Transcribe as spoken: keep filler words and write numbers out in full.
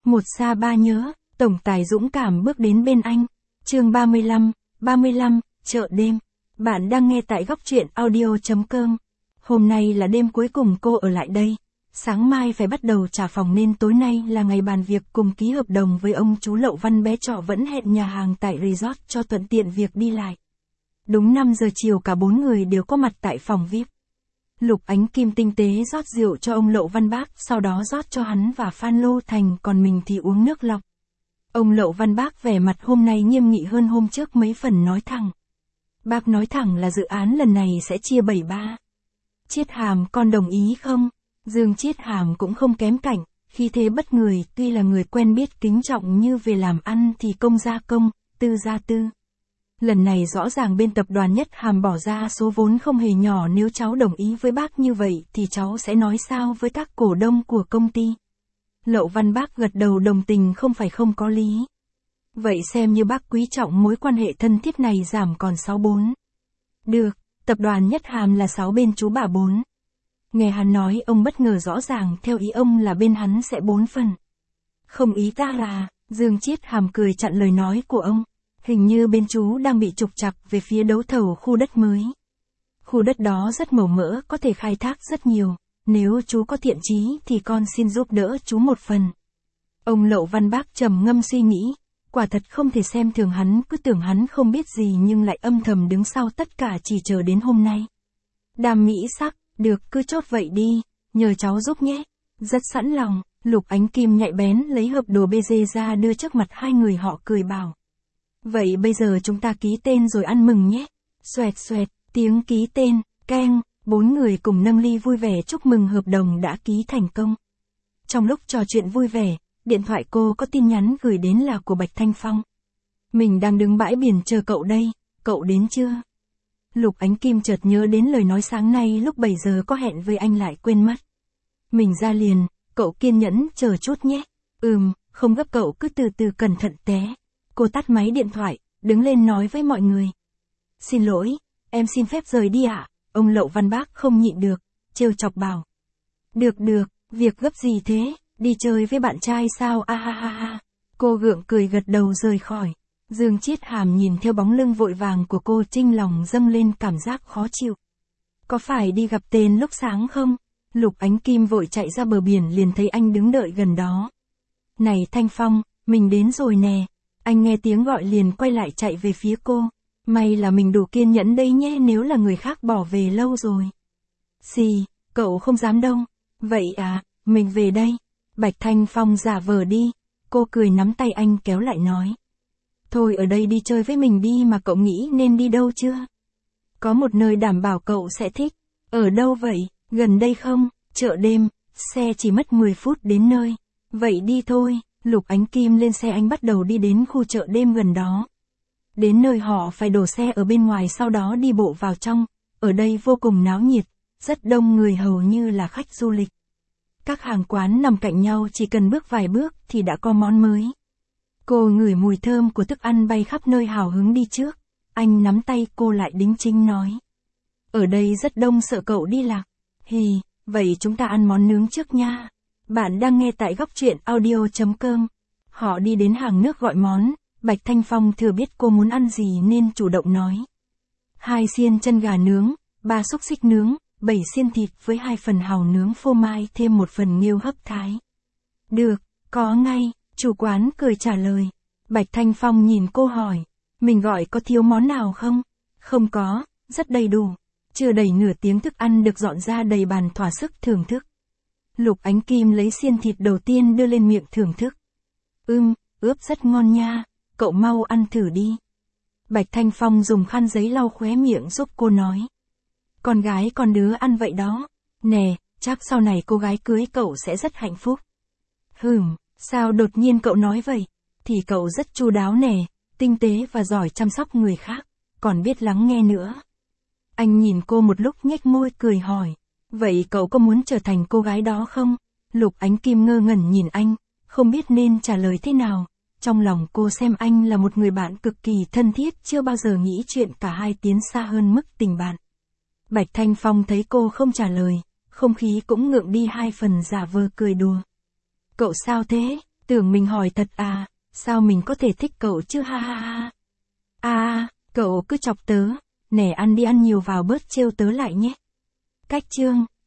Một xa ba nhớ, tổng tài dũng cảm bước đến bên anh. Chương ba mươi lăm, ba mươi lăm, chợ đêm. Bạn đang nghe tại góc truyện audio chấm com. Hôm nay là đêm cuối cùng cô ở lại đây. Sáng mai phải bắt đầu trả phòng nên tối nay là ngày bàn việc cùng ký hợp đồng với ông chú Lậu Văn. Bé trọ vẫn hẹn nhà hàng tại resort cho thuận tiện việc đi lại. Đúng năm giờ chiều cả bốn người đều có mặt tại phòng vi ai pi. Lục Ánh Kim tinh tế rót rượu cho ông Lậu Văn Bác, sau đó rót cho hắn và Phan Lô Thành, còn mình thì uống nước lọc. Ông Lậu Văn Bác vẻ mặt hôm nay nghiêm nghị hơn hôm trước mấy phần, nói thẳng. Bác nói thẳng là dự án lần này sẽ chia bảy ba. Chiết Hàm con đồng ý không? Dương Chiết Hàm cũng không kém cạnh, khi thế bất người, tuy là người quen biết kính trọng như về làm ăn thì công ra công, tư ra tư. Lần này rõ ràng bên tập đoàn Nhất Hàm bỏ ra số vốn không hề nhỏ, nếu cháu đồng ý với bác như vậy thì cháu sẽ nói sao với các cổ đông của công ty. Lậu Văn Bác gật đầu đồng tình, không phải không có lý. Vậy xem như bác quý trọng mối quan hệ thân thiết này, giảm còn sáu bốn. Được, tập đoàn Nhất Hàm là sáu bên chú bà bốn. Nghe hắn nói ông bất ngờ, rõ ràng theo ý ông là bên hắn sẽ bốn phần. Không, ý ta là, Dương Chiết Hàm cười chặn lời nói của ông. Hình như bên chú đang bị trục trặc về phía đấu thầu khu đất mới. Khu đất đó rất màu mỡ, có thể khai thác rất nhiều. Nếu chú có thiện chí thì con xin giúp đỡ chú một phần. Ông Lậu Văn Bác trầm ngâm suy nghĩ. Quả thật không thể xem thường hắn, cứ tưởng hắn không biết gì nhưng lại âm thầm đứng sau tất cả, chỉ chờ đến hôm nay. Đàm mỹ sắc, được, cứ chốt vậy đi, nhờ cháu giúp nhé. Rất sẵn lòng. Lục Ánh Kim nhạy bén lấy hợp đồ bê giê ra đưa trước mặt hai người, họ cười bảo. Vậy bây giờ chúng ta ký tên rồi ăn mừng nhé. Xoẹt xoẹt, tiếng ký tên, keng, bốn người cùng nâng ly vui vẻ chúc mừng hợp đồng đã ký thành công. Trong lúc trò chuyện vui vẻ, điện thoại cô có tin nhắn gửi đến là của Bạch Thanh Phong. Mình đang đứng bãi biển chờ cậu đây, cậu đến chưa? Lục Ánh Kim chợt nhớ đến lời nói sáng nay lúc bảy giờ có hẹn với anh lại quên mất. Mình ra liền, cậu kiên nhẫn chờ chút nhé. Ừm, không gấp, cậu cứ từ từ cẩn thận té. Cô tắt máy điện thoại, đứng lên nói với mọi người. Xin lỗi, em xin phép rời đi ạ. Ông Lậu Văn Bác không nhịn được, trêu chọc bảo. Được được, việc gấp gì thế, đi chơi với bạn trai sao, a ha ha ha. Cô gượng cười gật đầu rời khỏi. Dương Chiết Hàm nhìn theo bóng lưng vội vàng của cô, trinh lòng dâng lên cảm giác khó chịu. Có phải đi gặp tên lúc sáng không? Lục Ánh Kim vội chạy ra bờ biển liền thấy anh đứng đợi gần đó. Này Thanh Phong, mình đến rồi nè. Anh nghe tiếng gọi liền quay lại chạy về phía cô. May là mình đủ kiên nhẫn đây nhé, nếu là người khác bỏ về lâu rồi. Xì, cậu không dám đâu. Vậy à, mình về đây. Bạch Thanh Phong giả vờ đi. Cô cười nắm tay anh kéo lại nói. Thôi ở đây đi chơi với mình đi, mà cậu nghĩ nên đi đâu chưa? Có một nơi đảm bảo cậu sẽ thích. Ở đâu vậy, gần đây không? Chợ đêm, xe chỉ mất mười phút đến nơi. Vậy đi thôi. Lục Ánh Kim lên xe, anh bắt đầu đi đến khu chợ đêm gần đó. Đến nơi họ phải đổ xe ở bên ngoài, sau đó đi bộ vào trong. Ở đây vô cùng náo nhiệt, rất đông người, hầu như là khách du lịch. Các hàng quán nằm cạnh nhau, chỉ cần bước vài bước thì đã có món mới. Cô ngửi mùi thơm của thức ăn bay khắp nơi, hào hứng đi trước. Anh nắm tay cô lại đính chính nói. Ở đây rất đông, sợ cậu đi lạc. Hì, vậy chúng ta ăn món nướng trước nha. Bạn đang nghe tại góc truyện audio chấm com. Họ đi đến hàng nước gọi món. Bạch Thanh Phong thừa biết cô muốn ăn gì nên chủ động nói. Hai xiên chân gà nướng, ba xúc xích nướng, bảy xiên thịt với hai phần hàu nướng phô mai, thêm một phần nghêu hấp thái. Được, có ngay, chủ quán cười trả lời. Bạch Thanh Phong nhìn cô hỏi. Mình gọi có thiếu món nào không? Không có, rất đầy đủ. Chưa đầy nửa tiếng thức ăn được dọn ra đầy bàn, thỏa sức thưởng thức. Lục Ánh Kim lấy xiên thịt đầu tiên đưa lên miệng thưởng thức. Ưm, ướp rất ngon nha, cậu mau ăn thử đi. Bạch Thanh Phong dùng khăn giấy lau khóe miệng giúp cô nói. Con gái con đứa ăn vậy đó. Nè, chắc sau này cô gái cưới cậu sẽ rất hạnh phúc. Hừm, sao đột nhiên cậu nói vậy? Thì cậu rất chu đáo nè, tinh tế và giỏi chăm sóc người khác, còn biết lắng nghe nữa. Anh nhìn cô một lúc nhếch môi cười hỏi. Vậy cậu có muốn trở thành cô gái đó không? Lục Ánh Kim ngơ ngẩn nhìn anh, không biết nên trả lời thế nào. Trong lòng cô xem anh là một người bạn cực kỳ thân thiết, chưa bao giờ nghĩ chuyện cả hai tiến xa hơn mức tình bạn. Bạch Thanh Phong thấy cô không trả lời, không khí cũng ngượng đi hai phần, giả vờ cười đùa. Cậu sao thế? Tưởng mình hỏi thật à, sao mình có thể thích cậu chứ ha ha ha. À, cậu cứ chọc tớ, nè ăn đi ăn nhiều vào bớt trêu tớ lại nhé. Cách chương,